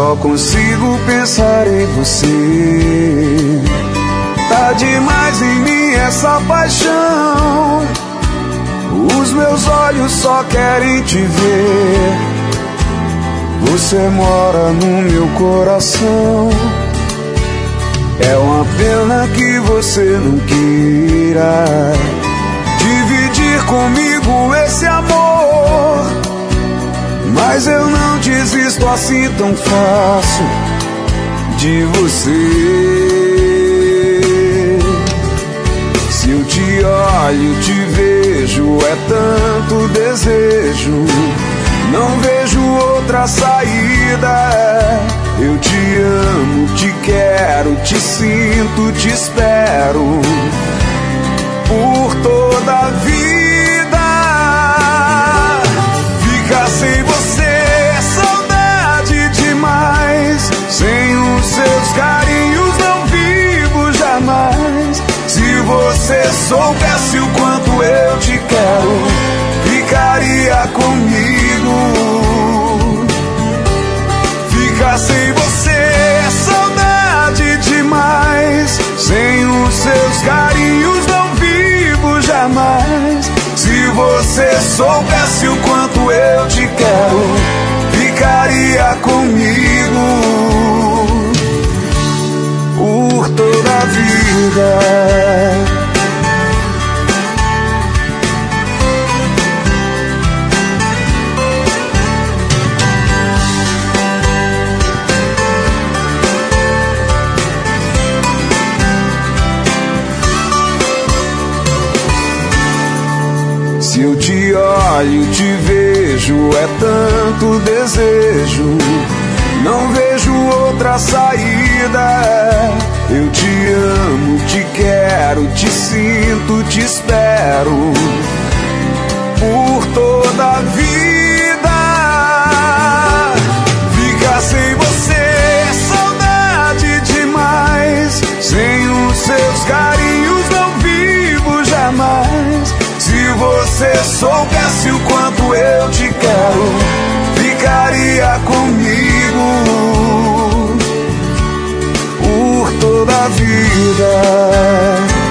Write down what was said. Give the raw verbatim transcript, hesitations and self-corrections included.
Só consigo pensar em você. Tá demais em mim essa paixão. Os meus olhos só querem te ver. Você mora no meu coração. É uma pena que você não queira dividir comigo esse amor, mas eu não desisto assim tão fácil de você. Se eu te olho, te vejo, é tanto desejo, não vejo outra saída. Eu te amo, te quero, te sinto, te espero por toda a vida. Ficar sem você é saudade demais. Sem os seus carinhos não vivo jamais. Se você soubesse o quanto eu te quero, ficaria comigo. Ficar sem você é saudade demais. Sem os seus carinhos não vivo jamais. Se você soubesse o quanto eu te quero, ficaria comigo por toda a vida. Se eu te olho, te vejo, é tanto desejo, não vejo outra saída. Eu te amo, te quero, te sinto, te espero por toda a vida. Ficar sem você é saudade demais. Sem os seus carinhos não vivo jamais. Se você soubesse o quanto eu te quero, ficaria comigo por toda a vida.